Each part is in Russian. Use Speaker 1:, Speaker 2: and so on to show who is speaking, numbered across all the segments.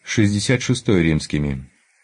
Speaker 1: 66 римскими.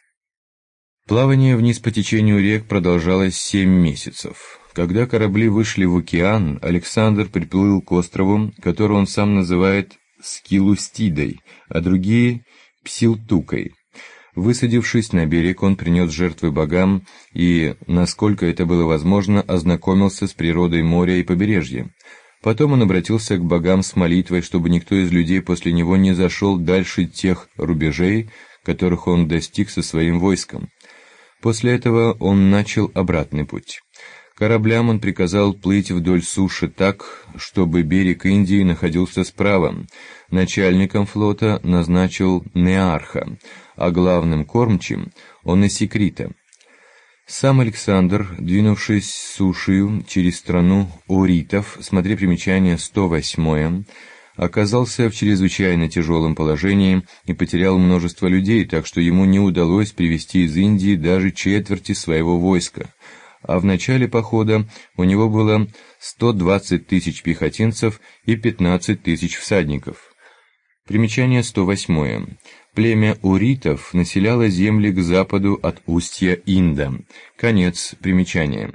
Speaker 1: Плавание вниз по течению рек продолжалось 7 месяцев. Когда корабли вышли в океан, Александр приплыл к острову, который он сам называет Скилустидой, а другие — Псилтукой. Высадившись на берег, он принес жертвы богам и, насколько это было возможно, ознакомился с природой моря и побережья. Потом он обратился к богам с молитвой, чтобы никто из людей после него не зашел дальше тех рубежей, которых он достиг со своим войском. После этого он начал обратный путь. Кораблям он приказал плыть вдоль суши так, чтобы берег Индии находился справа. Начальником флота назначил Неарха, а главным кормчим — Онесикрита. Сам Александр, двинувшись сушею через страну оритов, смотри примечание 108, оказался в чрезвычайно тяжелом положении и потерял множество людей, так что ему не удалось привести из Индии даже четверти своего войска. А в начале похода у него было 120 тысяч пехотинцев и 15 тысяч всадников. Примечание 108. Племя оритов населяло земли к западу от устья Инда. Конец примечания.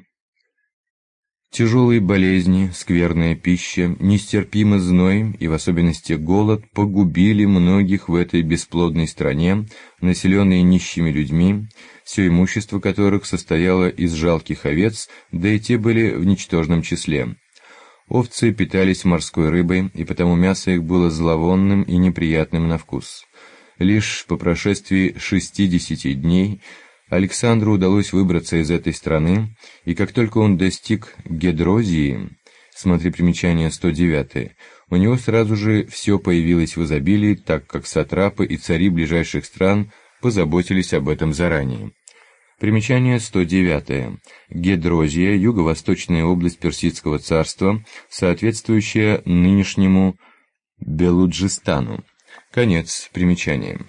Speaker 1: Тяжелые болезни, скверная пища, нестерпимый зной и в особенности голод погубили многих в этой бесплодной стране, населенной нищими людьми, все имущество которых состояло из жалких овец, да и те были в ничтожном числе. Овцы питались морской рыбой, и потому мясо их было зловонным и неприятным на вкус. Лишь по прошествии 60 дней Александру удалось выбраться из этой страны, и как только он достиг Гедрозии, смотри примечание 109, у него сразу же все появилось в изобилии, так как сатрапы и цари ближайших стран позаботились об этом заранее. Примечание 109. Гедрозия — юго-восточная область Персидского царства, соответствующая нынешнему Белуджистану. Конец примечания.